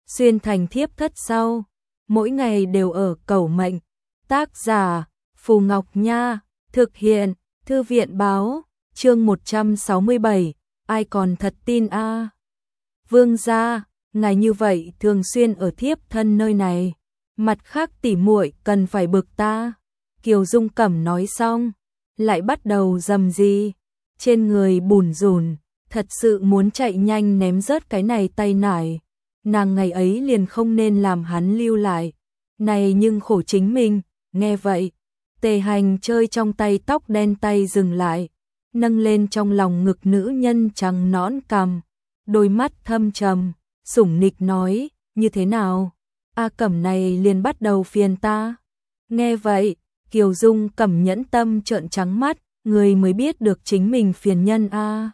xuyên thành thiếp thất sau, mỗi ngày đều ở cầu mệnh. Tác giả Phù Ngọc Nha, thực hiện Thư viện báo, chương 167, ai còn thật tin a. Vương gia, ngài như vậy thường xuyên ở thiếp thân nơi này, mặt khác tỉ muội cần phải bực ta. Kiều Dung Cẩm nói xong, lại bắt đầu rầm rì, trên người bủn rủn, thật sự muốn chạy nhanh ném rớt cái này tay nải. Nàng ngày ấy liền không nên làm hắn lưu lại, này nhưng khổ chính mình. Nghe vậy, Tề Hành chơi trong tay tóc đen tay dừng lại, nâng lên trong lòng ngực nữ nhân trắng nõn cằm, đôi mắt thâm trầm, sủng nịch nói, như thế nào? A Cẩm này liền bắt đầu phiền ta. Nghe vậy, Kiều Dung Cẩm nhẫn tâm trợn trắng mắt, người mới biết được chính mình phiền nhân a.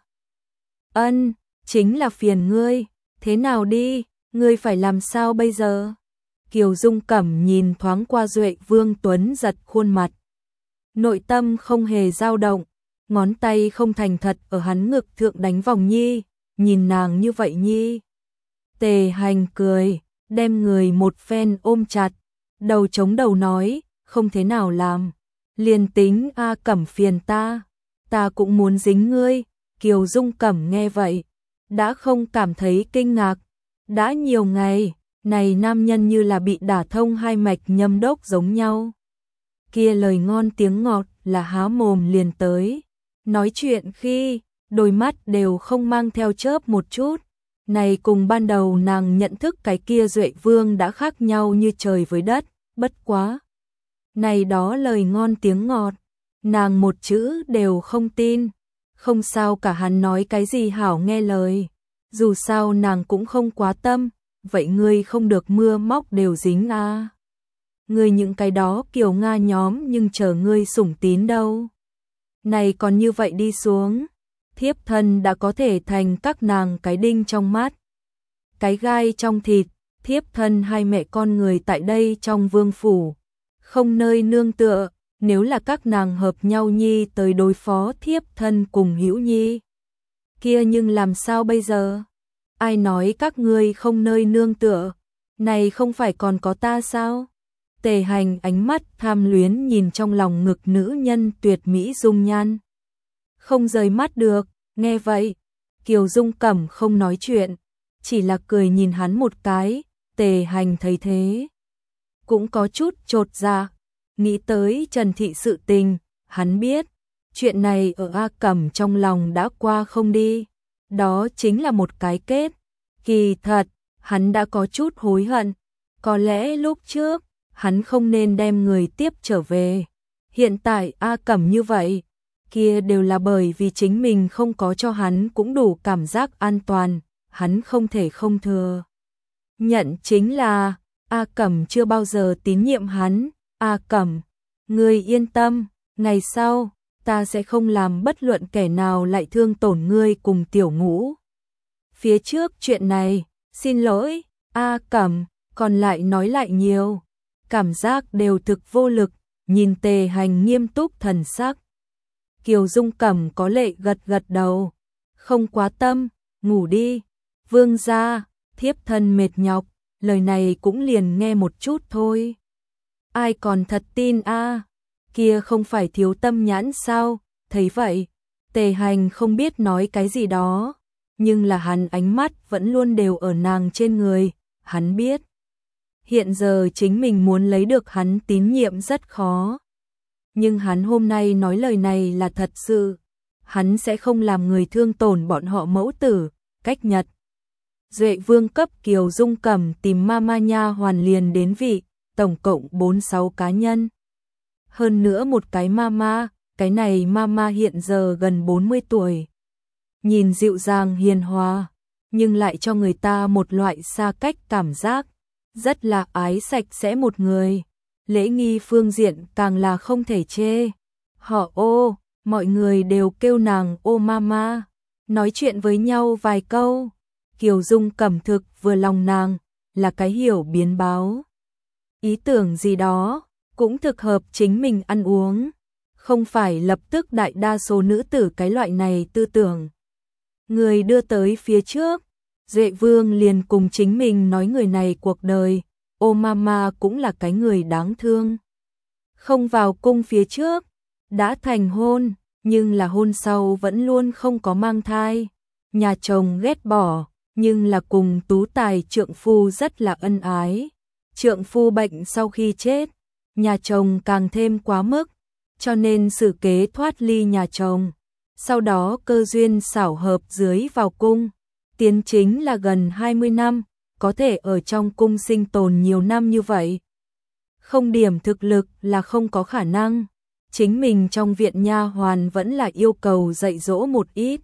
Ân, chính là phiền ngươi, thế nào đi, ngươi phải làm sao bây giờ? Kiều Dung Cẩm nhìn thoáng qua Duệ Vương Tuấn giật khuôn mặt. Nội tâm không hề dao động, ngón tay không thành thật ở hắn ngực thượng đánh vòng nhi, nhìn nàng như vậy nhi. Tề Hành cười, đem người một phen ôm chặt, đầu chống đầu nói, không thế nào làm, liền tính A Cẩm phiền ta cũng muốn dính ngươi. Kiều Dung Cẩm nghe vậy, đã không cảm thấy kinh ngạc, đã nhiều ngày, này nam nhân như là bị đả thông hai mạch nhâm đốc giống nhau. Kia lời ngon tiếng ngọt là há mồm liền tới, nói chuyện khi, đôi mắt đều không mang theo chớp một chút. Này cùng ban đầu nàng nhận thức cái kia Duệ Vương đã khác nhau như trời với đất, bất quá. Này đó lời ngon tiếng ngọt, nàng một chữ đều không tin, không sao cả hắn nói cái gì hảo nghe lời, dù sao nàng cũng không quá tâm, vậy ngươi không được mưa móc đều dính a. Ngươi những cái đó Kiều Nga nhóm nhưng chờ ngươi sủng tín đâu. Này còn như vậy đi xuống, thiếp thân đã có thể thành các nàng cái đinh trong mắt, cái gai trong thịt, thiếp thân hai mẹ con người tại đây trong vương phủ, không nơi nương tựa, nếu là các nàng hợp nhau nhi tới đối phó thiếp thân cùng Hữu Nhi. Kia nhưng làm sao bây giờ? Ai nói các ngươi không nơi nương tựa? Này không phải còn có ta sao? Tề Hành ánh mắt tham luyến nhìn trong lòng ngực nữ nhân tuyệt mỹ dung nhan, không rời mắt được. Nghe vậy, Kiều Dung Cẩm không nói chuyện, chỉ là cười nhìn hắn một cái. Tề Hành thấy thế, cũng có chút chột dạ, nghĩ tới Trần Thị sự tình, hắn biết, chuyện này ở A Cẩm trong lòng đã qua không đi, đó chính là một cái kết. Kỳ thật, hắn đã có chút hối hận, có lẽ lúc trước, hắn không nên đem người tiếp trở về. Hiện tại A Cẩm như vậy, kia đều là bởi vì chính mình không có cho hắn cũng đủ cảm giác an toàn, hắn không thể không thừa nhận chính là A Cẩm chưa bao giờ tín nhiệm hắn. A Cẩm, ngươi yên tâm, ngày sau, ta sẽ không làm bất luận kẻ nào lại thương tổn ngươi cùng Tiểu Ngũ. Phía trước chuyện này, xin lỗi, A Cẩm, còn lại nói lại nhiều, cảm giác đều thực vô lực, nhìn Tề Hành nghiêm túc thần sắc. Kiều Dung Cẩm có lệ gật gật đầu, không quá tâm, ngủ đi. Vương gia, thiếp thân mệt nhọc, lời này cũng liền nghe một chút thôi. Ai còn thật tin a? Kia không phải thiếu tâm nhãn sao? Thấy vậy, Tề Hành không biết nói cái gì đó, nhưng là hắn ánh mắt vẫn luôn đều ở nàng trên người, hắn biết. Hiện giờ chính mình muốn lấy được hắn tín nhiệm rất khó. Nhưng hắn hôm nay nói lời này là thật sự, hắn sẽ không làm người thương tổn bọn họ mẫu tử. Cách nhật, Duệ Vương cấp Kiều Dung Cẩm tìm mama nha hoàn liền đến vị, tổng cộng 46 cá nhân. Hơn nữa một cái mama, cái này mama hiện giờ gần 40 tuổi. Nhìn dịu dàng hiền hòa, nhưng lại cho người ta một loại xa cách cảm giác, rất là ái sạch sẽ một người. Lễ nghi phương diện càng là không thể chê. Họ ô, mọi người đều kêu nàng ô mama, nói chuyện với nhau vài câu. Kiều Dung Cẩm thực vừa lòng nàng, là cái hiểu biến báo. Ý tưởng gì đó, cũng thực hợp chính mình ăn uống, không phải lập tức đại đa số nữ tử cái loại này tư tưởng. Người đưa tới phía trước, Duệ Vương liền cùng chính mình nói người này cuộc đời, ô mama cũng là cái người đáng thương. Không vào cung phía trước, đã thành hôn, nhưng là hôn sau vẫn luôn không có mang thai. Nhà chồng ghét bỏ, nhưng là cùng tú tài trượng phu rất là ân ái. Trượng phu bệnh sau khi chết, nhà chồng càng thêm quá mức, cho nên xử kế thoát ly nhà chồng. Sau đó cơ duyên xảo hợp dưới vào cung, tiến chính là gần 20 năm, có thể ở trong cung sinh tồn nhiều năm như vậy. Không điểm thực lực là không có khả năng, chính mình trong viện nha hoàn vẫn là yêu cầu dạy dỗ một ít.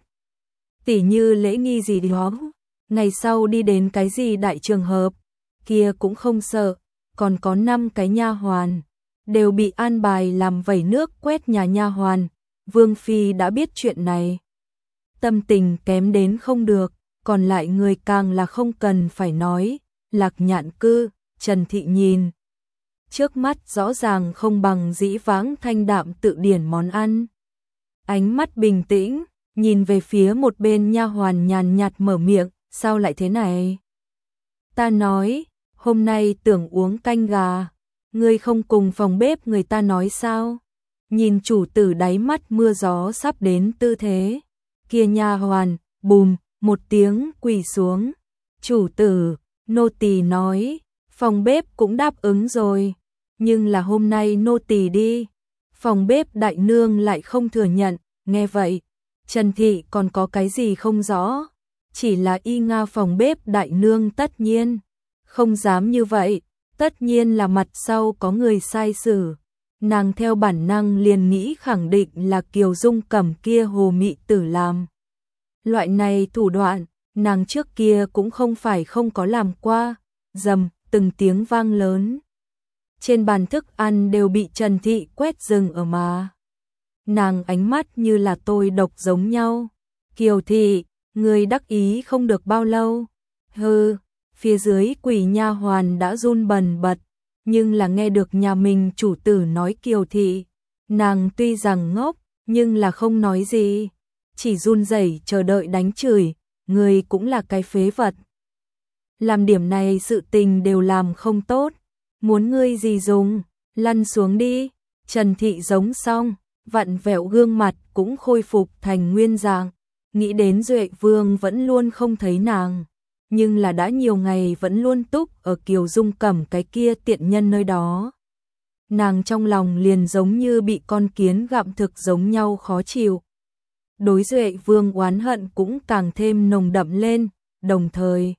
Tỉ như lễ nghi gì đó, ngày sau đi đến cái gì đại trường hợp, kia cũng không sợ, còn có 5 cái nha hoàn, đều bị an bài làm vẩy nước quét nhà nha hoàn. Vương Phi đã biết chuyện này, tâm tình kém đến không được, còn lại người càng là không cần phải nói. Lạc Nhạn Cư, Trần Thị nhìn trước mắt rõ ràng không bằng dĩ vãng thanh đạm tự điển món ăn. Ánh mắt bình tĩnh, nhìn về phía một bên nha hoàn nhàn nhạt mở miệng, sao lại thế này? Ta nói, hôm nay tưởng uống canh gà, ngươi không cùng phòng bếp người ta nói sao? Nhìn chủ tử đáy mắt mưa gió sắp đến tư thế, kia nha hoàn, bùm, một tiếng quỳ xuống. Chủ tử, nô tỳ nói, phòng bếp cũng đáp ứng rồi, nhưng là hôm nay nô tỳ đi. Phòng bếp đại nương lại không thừa nhận, nghe vậy, Trần Thị còn có cái gì không rõ, chỉ là y nga phòng bếp đại nương tất nhiên không dám như vậy, tất nhiên là mặt sau có người sai xử. Nàng theo bản năng liền nghĩ khẳng định là Kiều Dung Cẩm kia hồ mị tử làm. Loại này thủ đoạn, nàng trước kia cũng không phải không có làm qua. Rầm, từng tiếng vang lớn. Trên bàn thức ăn đều bị Trần Thị quét rừng ở mà. Nàng ánh mắt như là tôi độc giống nhau. Kiều Thị, người đắc ý không được bao lâu. Hừ, phía dưới quỷ nha hoàn đã run bần bật. Nhưng là nghe được nhà mình chủ tử nói Kiều Thị, nàng tuy rằng ngốc, nhưng là không nói gì, chỉ run rẩy chờ đợi đánh chửi, người cũng là cái phế vật. Làm điểm này sự tình đều làm không tốt, muốn ngươi gì dùng, lăn xuống đi. Trần Thị giống xong, vặn vẹo gương mặt cũng khôi phục thành nguyên dạng, nghĩ đến Duệ Vương vẫn luôn không thấy nàng. Nhưng là đã nhiều ngày vẫn luôn túc ở Kiều Dung Cẩm cái kia tiện nhân nơi đó. Nàng trong lòng liền giống như bị con kiến gặm thực giống nhau khó chịu. Đối Duệ Vương oán hận cũng càng thêm nồng đậm lên, đồng thời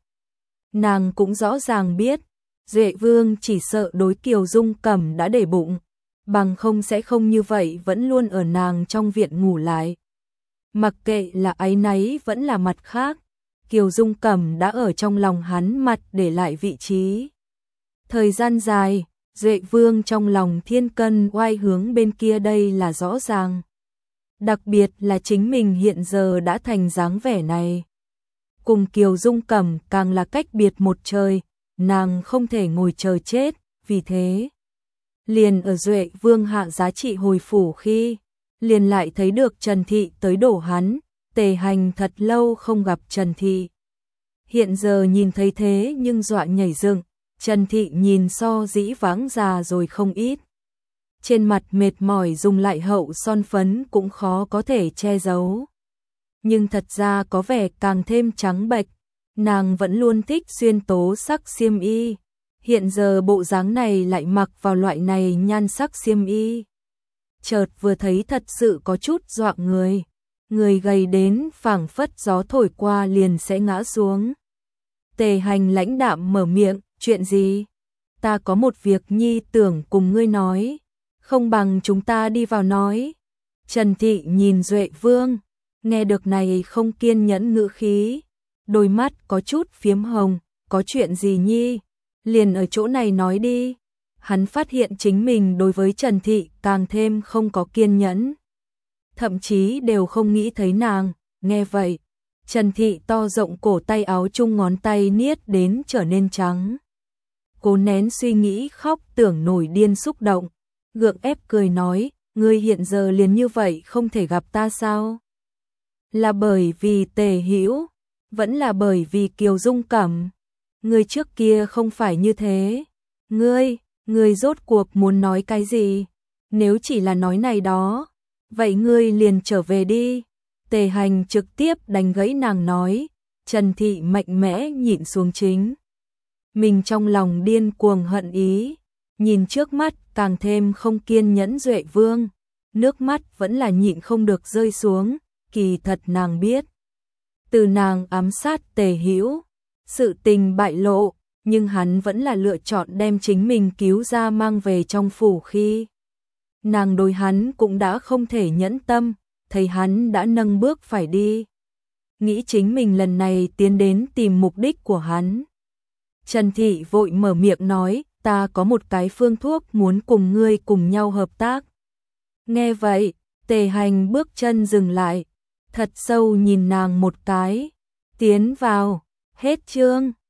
nàng cũng rõ ràng biết, Duệ Vương chỉ sợ đối Kiều Dung Cẩm đã để bụng, bằng không sẽ không như vậy vẫn luôn ở nàng trong viện ngủ lại. Mặc kệ là áy náy vẫn là mặt khác, Kiều Dung Cẩm đã ở trong lòng hắn mặt để lại vị trí. Thời gian dài, Duệ Vương trong lòng thiên cân oai hướng bên kia đây là rõ ràng. Đặc biệt là chính mình hiện giờ đã thành dáng vẻ này. Cùng Kiều Dung Cẩm càng là cách biệt một trời, nàng không thể ngồi chờ chết, vì thế. Liền ở Duệ Vương hạ giá trị hồi phủ khi, liền lại thấy được Trần Thị tới đổ hắn. Tề Hành thật lâu không gặp Trần Thị. Hiện giờ nhìn thấy thế nhưng dọa nhảy dựng, Trần Thị nhìn so dĩ vãng già rồi không ít. Trên mặt mệt mỏi dùng lại hậu son phấn cũng khó có thể che giấu. Nhưng thật ra có vẻ càng thêm trắng bệch, nàng vẫn luôn thích xuyên tố sắc xiêm y. Hiện giờ bộ dáng này lại mặc vào loại này nhan sắc xiêm y. Chợt vừa thấy thật sự có chút dọa người. Người gầy đến phảng phất gió thổi qua liền sẽ ngã xuống. Tề Hành lãnh đạm mở miệng, chuyện gì? Ta có một việc nhi tưởng cùng ngươi nói, không bằng chúng ta đi vào nói. Trần Thị nhìn Duệ Vương, nghe được này không kiên nhẫn ngữ khí, đôi mắt có chút phiếm hồng, có chuyện gì nhi? Liền ở chỗ này nói đi. Hắn phát hiện chính mình đối với Trần Thị càng thêm không có kiên nhẫn. Thậm chí đều không nghĩ thấy nàng, nghe vậy. Trần Thị to rộng cổ tay áo chung ngón tay niết đến trở nên trắng. Cố nén suy nghĩ khóc tưởng nổi điên xúc động, gượng ép cười nói, ngươi hiện giờ liền như vậy không thể gặp ta sao? Là bởi vì Tề Hữu Vẫn là bởi vì Kiều Dung Cẩm. Ngươi trước kia không phải như thế. Ngươi rốt cuộc muốn nói cái gì? Nếu chỉ là nói này đó, vậy ngươi liền trở về đi. Tề Hành trực tiếp đánh gãy nàng nói, Trần Thị mạnh mẽ nhịn xuống chính. Mình trong lòng điên cuồng hận ý, nhìn trước mắt càng thêm không kiên nhẫn Duệ Vương, nước mắt vẫn là nhịn không được rơi xuống, kỳ thật nàng biết. Từ nàng ám sát Tề Hữu, sự tình bại lộ, nhưng hắn vẫn là lựa chọn đem chính mình cứu ra mang về trong phủ khi. Nàng đối hắn cũng đã không thể nhẫn tâm, thấy hắn đã nâng bước phải đi. Nghĩ chính mình lần này tiến đến tìm mục đích của hắn. Trần Thị vội mở miệng nói, ta có một cái phương thuốc muốn cùng ngươi cùng nhau hợp tác. Nghe vậy, Tề Hành bước chân dừng lại, thật sâu nhìn nàng một cái, tiến vào, hết chương.